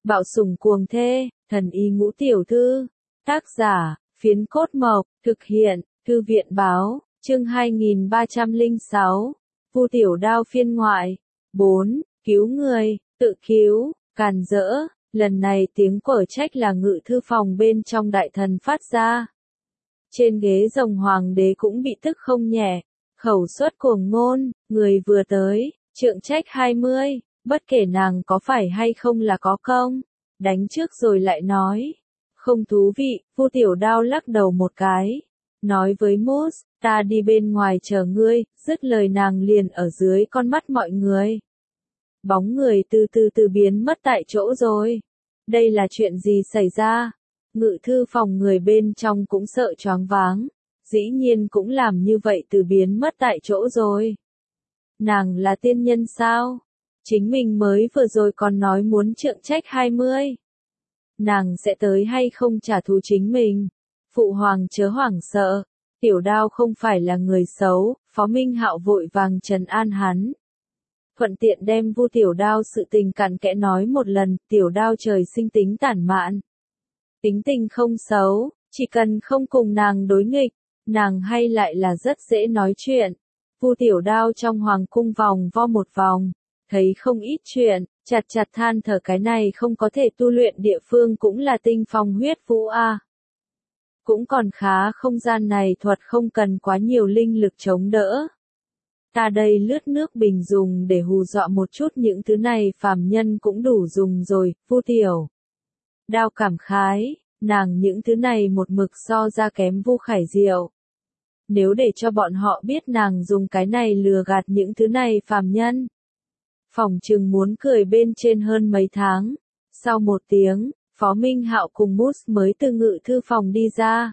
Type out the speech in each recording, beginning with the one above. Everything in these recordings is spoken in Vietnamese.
Bạo sủng cuồng thê, thần y ngũ tiểu thư. Tác giả, Phiến Cốt Mộc, thực hiện, Thư viện báo, chương 2306. Vu Tiểu Đao phiên ngoại. 4. Cứu người, tự cứu, càn rỡ. Lần này tiếng quở trách là ngự thư phòng bên trong đại thần phát ra. Trên ghế rồng hoàng đế cũng bị tức không nhẹ. Khẩu xuất cuồng ngôn, người vừa tới, trượng trách 20, bất kể nàng có phải hay không là có công. Đánh trước rồi lại nói. Không thú vị, Vu Tiểu Đao lắc đầu một cái. Nói với Moose, ta đi bên ngoài chờ ngươi, dứt lời nàng liền ở dưới con mắt mọi người. Bóng người từ từ biến mất tại chỗ rồi. Đây là chuyện gì xảy ra? Ngự thư phòng người bên trong cũng sợ choáng váng. Dĩ nhiên cũng làm như vậy từ biến mất tại chỗ rồi. Nàng là tiên nhân sao? Chính mình mới vừa rồi còn nói muốn trượng trách 20. Nàng sẽ tới hay không trả thù chính mình? Phụ hoàng chớ hoảng sợ. Tiểu Đao không phải là người xấu, Phó Minh Hạo vội vàng trấn an hắn. Thuận tiện đem Vu Tiểu Đao sự tình cặn kẽ nói một lần, Tiểu Đao trời sinh tính tản mạn. Tính tình không xấu, chỉ cần không cùng nàng đối nghịch, nàng hay lại là rất dễ nói chuyện. Vu Tiểu Đao trong hoàng cung vòng vo một vòng, thấy không ít chuyện, chặt than thở cái này không có thể tu luyện địa phương cũng là tinh phong huyết vũ a. Cũng còn khá không gian này thuật không cần quá nhiều linh lực chống đỡ. Ta đây lướt nước bình dùng để hù dọa một chút những thứ này phàm nhân cũng đủ dùng rồi, Vu Tiểu Đao cảm khái, nàng những thứ này một mực so ra kém Vu Khải Diệu. Nếu để cho bọn họ biết nàng dùng cái này lừa gạt những thứ này phàm nhân. Phòng trừng muốn cười bên trên hơn mấy tháng. Sau một tiếng, Phó Minh Hạo cùng Moose mới từ ngự thư phòng đi ra.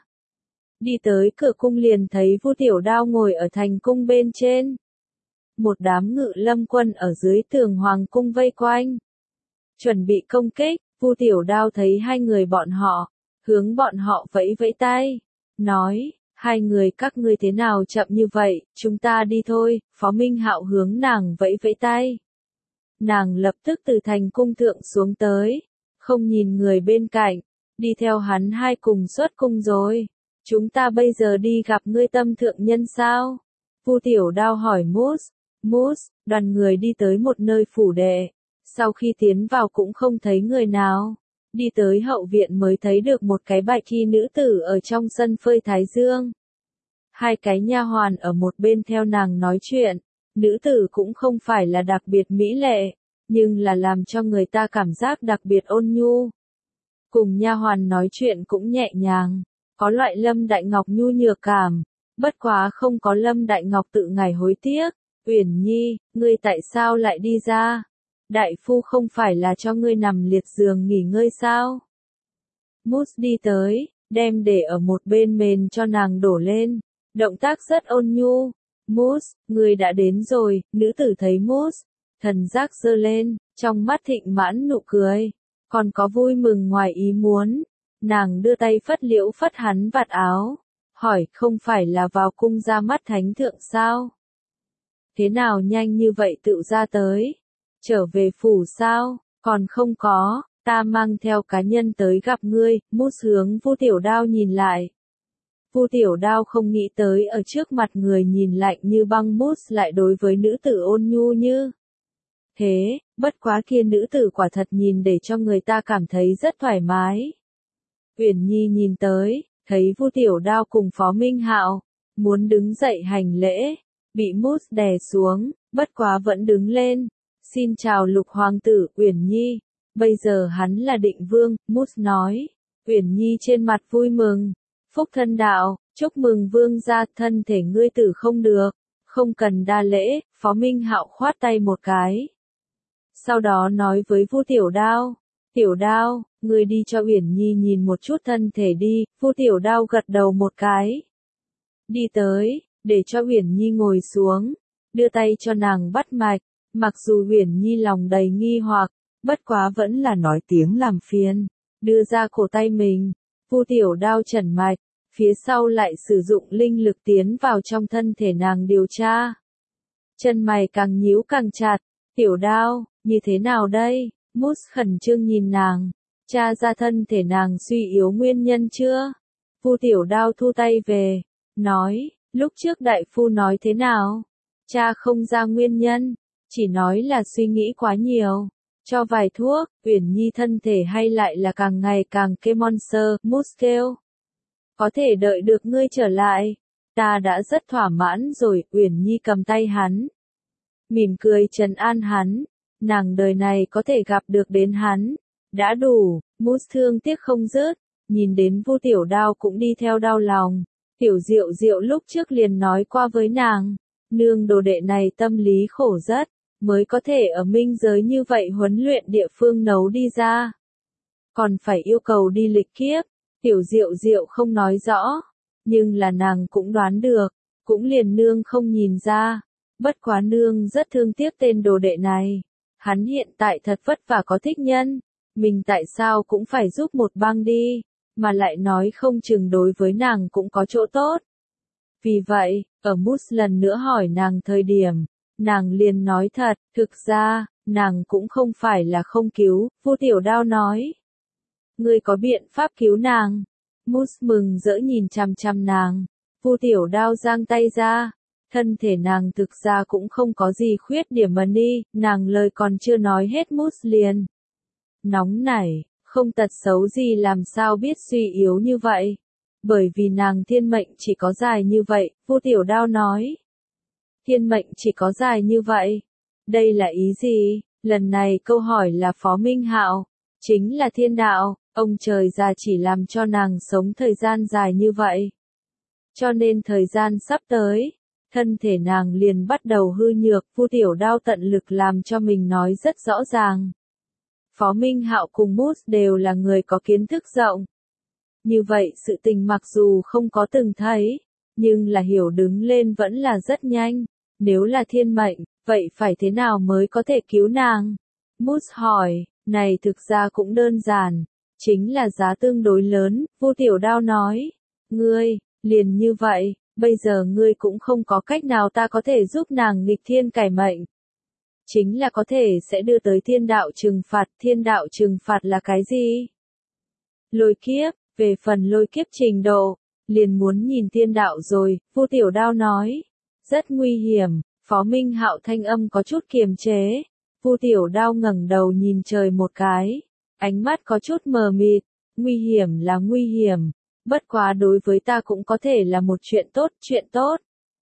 Đi tới cửa cung liền thấy Vu Tiểu Đao ngồi ở thành cung bên trên. Một đám ngự lâm quân ở dưới tường hoàng cung vây quanh. Chuẩn bị công kích, Vu Tiểu Đao thấy hai người bọn họ, hướng bọn họ vẫy vẫy tay. Nói, hai người các ngươi thế nào chậm như vậy, chúng ta đi thôi, Phó Minh Hạo hướng nàng vẫy vẫy tay. Nàng lập tức từ thành cung thượng xuống tới, không nhìn người bên cạnh, đi theo hắn hai cùng xuất cung rồi. Chúng ta bây giờ đi gặp ngươi tâm thượng nhân sao? Vu Tiểu Đao hỏi Moose. Moose, đoàn người đi tới một nơi phủ đệ. Sau khi tiến vào cũng không thấy người nào. Đi tới hậu viện mới thấy được một cái bạch y nữ tử ở trong sân phơi thái dương. Hai cái nha hoàn ở một bên theo nàng nói chuyện. Nữ tử cũng không phải là đặc biệt mỹ lệ, nhưng là làm cho người ta cảm giác đặc biệt ôn nhu. Cùng nha hoàn nói chuyện cũng nhẹ nhàng, có loại Lâm Đại Ngọc nhu nhược cảm, bất quá không có Lâm Đại Ngọc tự ngài hối tiếc. Uyển Nhi, ngươi tại sao lại đi ra? Đại phu không phải là cho ngươi nằm liệt giường nghỉ ngơi sao? Moose đi tới, đem để ở một bên mền cho nàng đổ lên, động tác rất ôn nhu. Moose, ngươi đã đến rồi, nữ tử thấy Moose, thần giác giơ lên, trong mắt thịnh mãn nụ cười, còn có vui mừng ngoài ý muốn. Nàng đưa tay phất liễu phất hắn vạt áo, hỏi không phải là vào cung ra mắt thánh thượng sao? Thế nào nhanh như vậy tự ra tới? Trở về phủ sao? Còn không có, ta mang theo cá nhân tới gặp ngươi. Moose hướng Vu Tiểu Đao nhìn lại. Vu Tiểu Đao không nghĩ tới ở trước mặt người nhìn lạnh như băng Moose lại đối với nữ tử ôn nhu như thế, bất quá kia nữ tử quả thật nhìn để cho người ta cảm thấy rất thoải mái. Uyển Nhi nhìn tới, thấy Vu Tiểu Đao cùng Phó Minh Hạo, muốn đứng dậy hành lễ, bị Moose đè xuống, bất quá vẫn đứng lên. Xin chào Lục Hoàng tử, Uyển Nhi, bây giờ hắn là định vương, Moose nói. Uyển Nhi trên mặt vui mừng, phúc thân đạo, chúc mừng vương gia, thân thể ngươi tử không được, không cần đa lễ. Phó Minh Hạo khoát tay một cái. Sau đó nói với Vu Tiểu Đao, Tiểu Đao, ngươi đi cho Uyển Nhi nhìn một chút thân thể đi. Vu Tiểu Đao gật đầu một cái. Đi tới, để cho Uyển Nhi ngồi xuống, đưa tay cho nàng bắt mạch. Mặc dù Uyển Nhi lòng đầy nghi hoặc, bất quá vẫn là nói tiếng làm phiền, đưa ra cổ tay mình. Vu Tiểu Đao chẩn mạch, phía sau lại sử dụng linh lực tiến vào trong thân thể nàng điều tra. Chân mày càng nhíu càng chặt. Tiểu Đao, như thế nào đây? Moose khẩn trương nhìn nàng. Tra ra thân thể nàng suy yếu nguyên nhân chưa? Vu Tiểu Đao thu tay về, nói, lúc trước đại phu nói thế nào? Cha không ra nguyên nhân, chỉ nói là suy nghĩ quá nhiều. Cho vài thuốc, Uyển Nhi thân thể hay lại là càng ngày càng kê monster, Moose kêu. Có thể đợi được ngươi trở lại. Ta đã rất thỏa mãn rồi, Uyển Nhi cầm tay hắn. Mỉm cười trấn an hắn. Nàng đời này có thể gặp được đến hắn. Đã đủ, Moose thương tiếc không dứt. Nhìn đến Vu Tiểu Đao cũng đi theo đau lòng. Tiểu Diệu Diệu lúc trước liền nói qua với nàng. Nương đồ đệ này tâm lý khổ rất. Mới có thể ở minh giới như vậy huấn luyện địa phương nấu đi ra. Còn phải yêu cầu đi lịch kiếp. Tiểu Diệu Diệu không nói rõ. Nhưng là nàng cũng đoán được. Cũng liền nương không nhìn ra. Bất quá nương rất thương tiếc tên đồ đệ này. Hắn hiện tại thật vất vả có thích nhân. Mình tại sao cũng phải giúp một băng đi. Mà lại nói không chừng đối với nàng cũng có chỗ tốt. Vì vậy, ở Moose lần nữa hỏi nàng thời điểm. Nàng liền nói thật, thực ra, nàng cũng không phải là không cứu, Vu Tiểu Đao nói. Ngươi có biện pháp cứu nàng. Moose mừng rỡ nhìn chằm chằm nàng. Vu Tiểu Đao giang tay ra. Thân thể nàng thực ra cũng không có gì khuyết điểm mà đi, nàng lời còn chưa nói hết Moose liền. Nóng nảy, không tật xấu gì làm sao biết suy yếu như vậy. Bởi vì nàng thiên mệnh chỉ có dài như vậy, Vu Tiểu Đao nói. Thiên mệnh chỉ có dài như vậy. Đây là ý gì? Lần này câu hỏi là Phó Minh Hạo. Chính là thiên đạo, ông trời già chỉ làm cho nàng sống thời gian dài như vậy. Cho nên thời gian sắp tới, thân thể nàng liền bắt đầu hư nhược, Vu Tiểu Đao tận lực làm cho mình nói rất rõ ràng. Phó Minh Hạo cùng Moose đều là người có kiến thức rộng. Như vậy sự tình mặc dù không có từng thấy, nhưng là hiểu đứng lên vẫn là rất nhanh. Nếu là thiên mệnh, vậy phải thế nào mới có thể cứu nàng? Moose hỏi, này thực ra cũng đơn giản, chính là giá tương đối lớn, Vu Tiểu Đao nói. Ngươi, liền như vậy, bây giờ ngươi cũng không có cách nào ta có thể giúp nàng nghịch thiên cải mệnh. Chính là có thể sẽ đưa tới thiên đạo trừng phạt là cái gì? Lôi kiếp, về phần lôi kiếp trình độ, liền muốn nhìn thiên đạo rồi, Vu Tiểu Đao nói. Rất nguy hiểm, Phó Minh Hạo thanh âm có chút kiềm chế. Vu Tiểu Đao ngẩng đầu nhìn trời một cái, ánh mắt có chút mờ mịt, nguy hiểm là nguy hiểm, bất quá đối với ta cũng có thể là một chuyện tốt.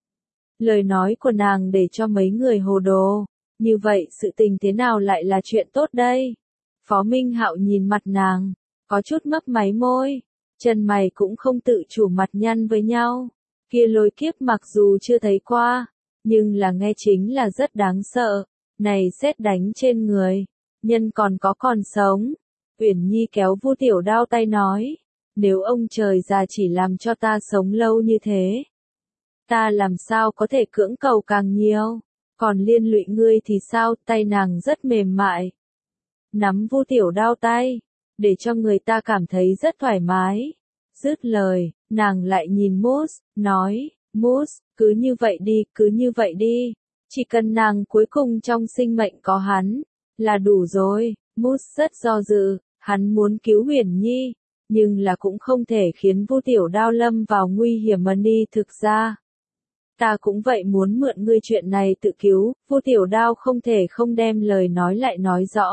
Lời nói của nàng để cho mấy người hồ đồ, như vậy sự tình thế nào lại là chuyện tốt đây? Phó Minh Hạo nhìn mặt nàng, có chút mấp máy môi, chân mày cũng không tự chủ mặt nhăn với nhau. Kia lôi kiếp mặc dù chưa thấy qua, nhưng là nghe chính là rất đáng sợ. Này sét đánh trên người, nhân còn sống. Uyển Nhi kéo Vu Tiểu Đao tay nói, nếu ông trời già chỉ làm cho ta sống lâu như thế, ta làm sao có thể cưỡng cầu càng nhiều, còn liên lụy ngươi thì sao? Tay nàng rất mềm mại, nắm Vu Tiểu Đao tay, để cho người ta cảm thấy rất thoải mái. Dứt lời, nàng lại nhìn Moose, nói, Moose, cứ như vậy đi, chỉ cần nàng cuối cùng trong sinh mệnh có hắn, là đủ rồi. Moose rất do dự, hắn muốn cứu Uyển Nhi, nhưng là cũng không thể khiến Vu Tiểu Đao lâm vào nguy hiểm mà đi. Thực ra, ta cũng vậy muốn mượn ngươi chuyện này tự cứu, Vu Tiểu Đao không thể không đem lời nói lại nói rõ.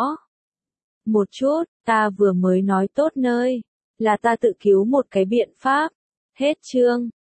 Một chút, ta vừa mới nói tốt nơi, là ta tự cứu một cái biện pháp. Hết chương.